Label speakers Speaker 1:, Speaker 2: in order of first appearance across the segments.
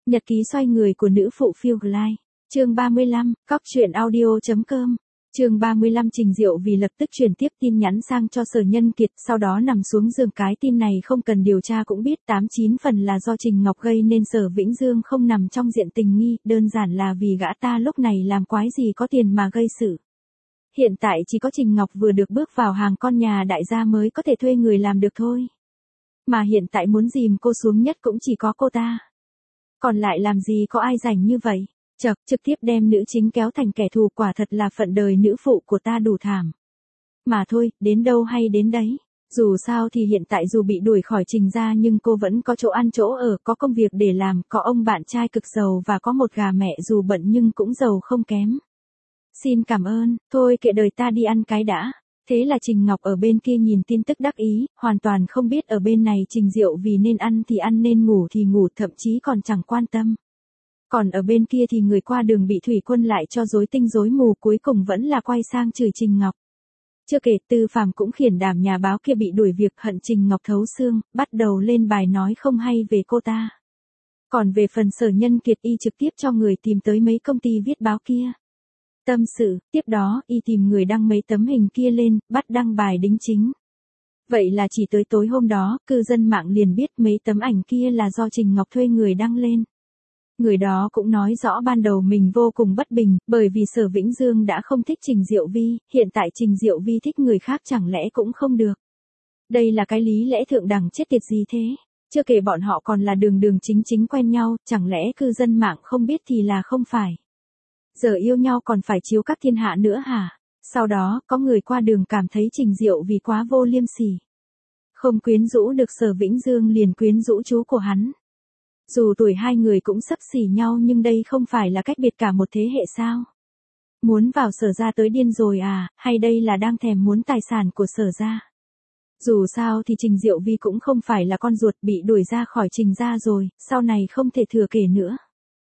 Speaker 1: Nhật ký xoay người của nữ phụ Phiêu Glide. Chương 35, Cóc truyện audio.com. Chương 35 Trình Diệu vì lập tức truyền tiếp tin nhắn sang cho Sở Nhân Kiệt, sau đó nằm xuống giường. Cái tin này không cần điều tra cũng biết 89 phần là do Trình Ngọc gây nên Sở Vĩnh Dương không nằm trong diện tình nghi, đơn giản là vì gã ta lúc này làm quái gì có tiền mà gây sự. Hiện tại chỉ có Trình Ngọc vừa được bước vào hàng con nhà đại gia mới có thể thuê người làm được thôi. Mà hiện tại muốn dìm cô xuống nhất cũng chỉ có cô ta. Còn lại làm gì có ai rảnh như vậy. Trực tiếp đem nữ chính kéo thành kẻ thù, quả thật là phận đời nữ phụ của ta đủ thảm. Mà thôi, đến đâu hay đến đấy. Dù sao thì hiện tại dù bị đuổi khỏi Trình gia nhưng cô vẫn có chỗ ăn chỗ ở, có công việc để làm, có ông bạn trai cực giàu và có một gà mẹ dù bận nhưng cũng giàu không kém. Xin cảm ơn, thôi kệ đời ta đi ăn cái đã. Thế là Trình Ngọc ở bên kia nhìn tin tức đắc ý, hoàn toàn không biết ở bên này Trình Diệu vì nên ăn thì ăn nên ngủ thì ngủ, thậm chí còn chẳng quan tâm. Còn ở bên kia thì người qua đường bị Thủy Quân lại cho rối tinh rối mù, cuối cùng vẫn là quay sang chửi Trình Ngọc. Chưa kể Tư Phàm cũng khiển đảm nhà báo kia bị đuổi việc, hận Trình Ngọc thấu xương, bắt đầu lên bài nói không hay về cô ta. Còn về phần Sở Nhân Kiệt, y trực tiếp cho người tìm tới mấy công ty viết báo kia. Tâm sự, tiếp đó y tìm người đăng mấy tấm hình kia lên, bắt đăng bài đính chính. Vậy là chỉ tới tối hôm đó, cư dân mạng liền biết mấy tấm ảnh kia là do Trình Ngọc thuê người đăng lên. Người đó cũng nói rõ ban đầu mình vô cùng bất bình, bởi vì Sở Vĩnh Dương đã không thích Trình Diệu Vi, hiện tại Trình Diệu Vi thích người khác chẳng lẽ cũng không được. Đây là cái lý lẽ thượng đẳng chết tiệt gì thế? Chưa kể bọn họ còn là đường đường chính chính quen nhau, chẳng lẽ cư dân mạng không biết thì là không phải. Giờ yêu nhau còn phải chiếu các thiên hạ nữa hả? Sau đó, có người qua đường cảm thấy Trình Diệu vì quá vô liêm sỉ. Không quyến rũ được Sở Vĩnh Dương liền quyến rũ chú của hắn. Dù tuổi hai người cũng xấp xỉ nhau nhưng đây không phải là cách biệt cả một thế hệ sao? Muốn vào Sở gia tới điên rồi à, hay đây là đang thèm muốn tài sản của Sở gia? Dù sao thì Trình Diệu Vi cũng không phải là con ruột, bị đuổi ra khỏi Trình gia rồi, sau này không thể thừa kể nữa.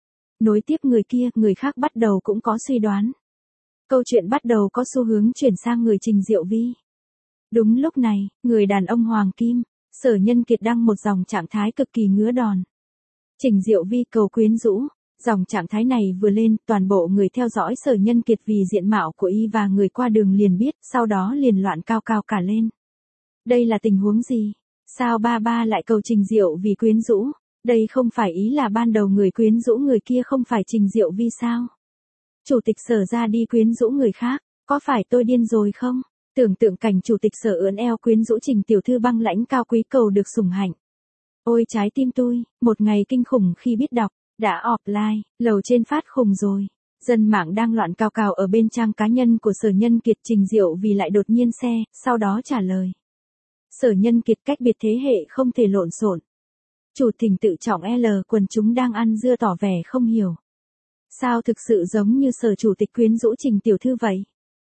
Speaker 1: Nối tiếp người kia, người khác bắt đầu cũng có suy đoán. Câu chuyện bắt đầu có xu hướng chuyển sang người Trình Diệu Vi. Đúng lúc này, người đàn ông Hoàng Kim, Sở Nhân Kiệt đăng một dòng trạng thái cực kỳ ngứa đòn. Trình Diệu Vi cầu quyến rũ. Dòng trạng thái này vừa lên, toàn bộ người theo dõi Sở Nhân Kiệt vì diện mạo của y và người qua đường liền biết, sau đó liền loạn cao cao cả lên. Đây là tình huống gì? Sao ba lại cầu Trình Diệu vì quyến rũ? Đây không phải ý là ban đầu người quyến rũ người kia không phải Trình Diệu Vi sao? Chủ tịch Sở ra đi quyến rũ người khác, có phải tôi điên rồi không? Tưởng tượng cảnh chủ tịch Sở ưỡn eo quyến rũ Trình tiểu thư băng lãnh cao quý cầu được sủng hạnh. Ôi trái tim tôi, một ngày kinh khủng khi biết đọc, đã offline, lầu trên phát khùng rồi. Dân mạng đang loạn cao cào ở bên trang cá nhân của Sở Nhân Kiệt. Trình Diệu vì lại đột nhiên xe, sau đó trả lời. Sở Nhân Kiệt cách biệt thế hệ không thể lộn xộn. Chủ thỉnh tự trọng L, quần chúng đang ăn dưa tỏ vẻ không hiểu. Sao thực sự giống như Sở chủ tịch quyến rũ Trình tiểu thư vậy?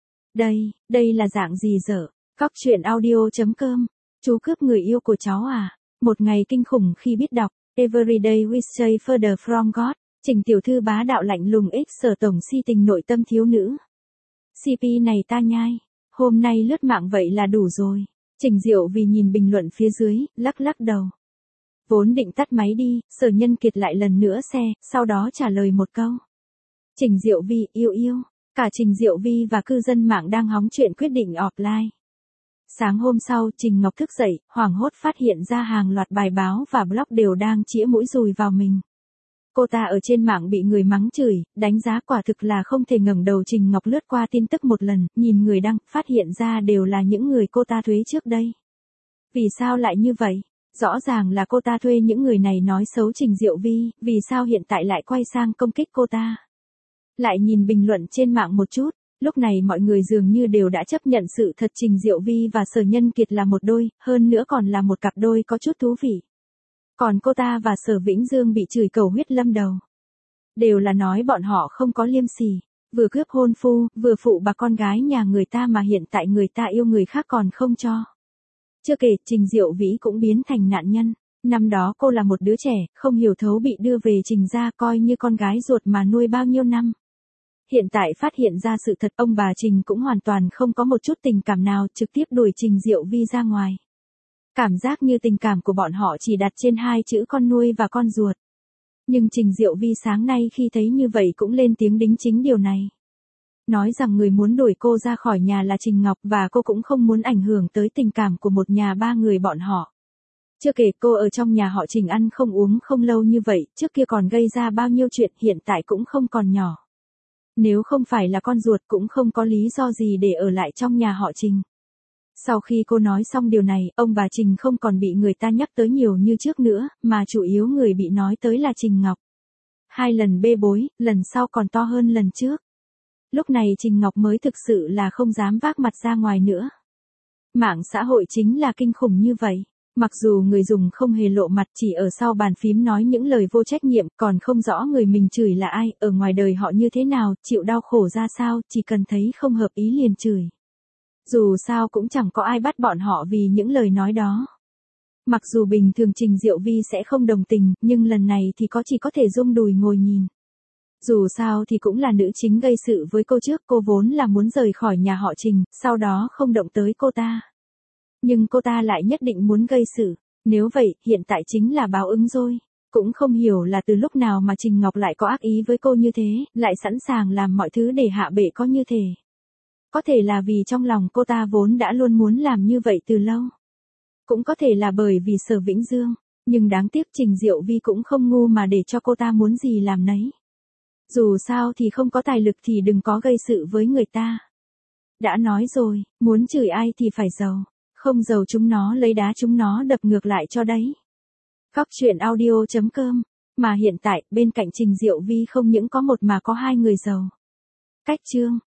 Speaker 1: Đây là dạng gì dở? Cóc truyện audio.com. Chú cướp người yêu của cháu à? Một ngày kinh khủng khi biết đọc. Everyday we stray further from God. Trình tiểu thư bá đạo lạnh lùng x Sở tổng si tình nội tâm thiếu nữ. CP này ta nhai. Hôm nay lướt mạng vậy là đủ rồi. Trình Diệu vì nhìn bình luận phía dưới, lắc đầu. Vốn định tắt máy đi, Sở Nhân Kiệt lại lần nữa xe, sau đó trả lời một câu. Trình Diệu Vi yêu. Cả Trình Diệu Vi và cư dân mạng đang hóng chuyện quyết định offline. Sáng hôm sau, Trình Ngọc thức dậy, hoảng hốt phát hiện ra hàng loạt bài báo và blog đều đang chĩa mũi dùi vào mình. Cô ta ở trên mạng bị người mắng chửi, đánh giá quả thực là không thể ngẩng đầu. Trình Ngọc lướt qua tin tức một lần, nhìn người đăng, phát hiện ra đều là những người cô ta thuê trước đây. Vì sao lại như vậy? Rõ ràng là cô ta thuê những người này nói xấu Trình Diệu Vi, vì sao hiện tại lại quay sang công kích cô ta? Lại nhìn bình luận trên mạng một chút, lúc này mọi người dường như đều đã chấp nhận sự thật Trình Diệu Vi và Sở Nhân Kiệt là một đôi, hơn nữa còn là một cặp đôi có chút thú vị. Còn cô ta và Sở Vĩnh Dương bị chửi cầu huyết lâm đầu. Đều là nói bọn họ không có liêm sỉ, vừa cướp hôn phu, vừa phụ bạc con gái nhà người ta mà hiện tại người ta yêu người khác còn không cho. Chưa kể, Trình Diệu Vĩ cũng biến thành nạn nhân. Năm đó cô là một đứa trẻ, không hiểu thấu bị đưa về Trình gia coi như con gái ruột mà nuôi bao nhiêu năm. Hiện tại phát hiện ra sự thật, ông bà Trình cũng hoàn toàn không có một chút tình cảm nào, trực tiếp đuổi Trình Diệu Vi ra ngoài. Cảm giác như tình cảm của bọn họ chỉ đặt trên hai chữ con nuôi và con ruột. Nhưng Trình Diệu Vi sáng nay khi thấy như vậy cũng lên tiếng đính chính điều này. Nói rằng người muốn đuổi cô ra khỏi nhà là Trình Ngọc và cô cũng không muốn ảnh hưởng tới tình cảm của một nhà ba người bọn họ. Chưa kể cô ở trong nhà họ Trình ăn không uống không lâu như vậy, trước kia còn gây ra bao nhiêu chuyện, hiện tại cũng không còn nhỏ. Nếu không phải là con ruột cũng không có lý do gì để ở lại trong nhà họ Trình. Sau khi cô nói xong điều này, ông bà Trình không còn bị người ta nhắc tới nhiều như trước nữa, mà chủ yếu người bị nói tới là Trình Ngọc. 2 lần bê bối, lần sau còn to hơn lần trước. Lúc này Trình Ngọc mới thực sự là không dám vác mặt ra ngoài nữa. Mạng xã hội chính là kinh khủng như vậy. Mặc dù người dùng không hề lộ mặt, chỉ ở sau bàn phím nói những lời vô trách nhiệm, còn không rõ người mình chửi là ai, ở ngoài đời họ như thế nào, chịu đau khổ ra sao, chỉ cần thấy không hợp ý liền chửi. Dù sao cũng chẳng có ai bắt bọn họ vì những lời nói đó. Mặc dù bình thường Trình Diệu Vi sẽ không đồng tình, nhưng lần này thì chỉ có thể rung đùi ngồi nhìn. Dù sao thì cũng là nữ chính gây sự với cô trước, cô vốn là muốn rời khỏi nhà họ Trình, sau đó không động tới cô ta. Nhưng cô ta lại nhất định muốn gây sự, nếu vậy, hiện tại chính là báo ứng rồi. Cũng không hiểu là từ lúc nào mà Trình Ngọc lại có ác ý với cô như thế, lại sẵn sàng làm mọi thứ để hạ bệ có như thế. Có thể là vì trong lòng cô ta vốn đã luôn muốn làm như vậy từ lâu. Cũng có thể là bởi vì Sở Vĩnh Dương, nhưng đáng tiếc Trình Diệu Vi cũng không ngu mà để cho cô ta muốn gì làm nấy. Dù sao thì không có tài lực thì đừng có gây sự với người ta. Đã nói rồi, muốn chửi ai thì phải giàu, không giàu chúng nó lấy đá chúng nó đập ngược lại cho đấy. Góc truyện audio.com, mà hiện tại bên cạnh Trình Diệu Vi không những có một mà có 2 người giàu. Cách chương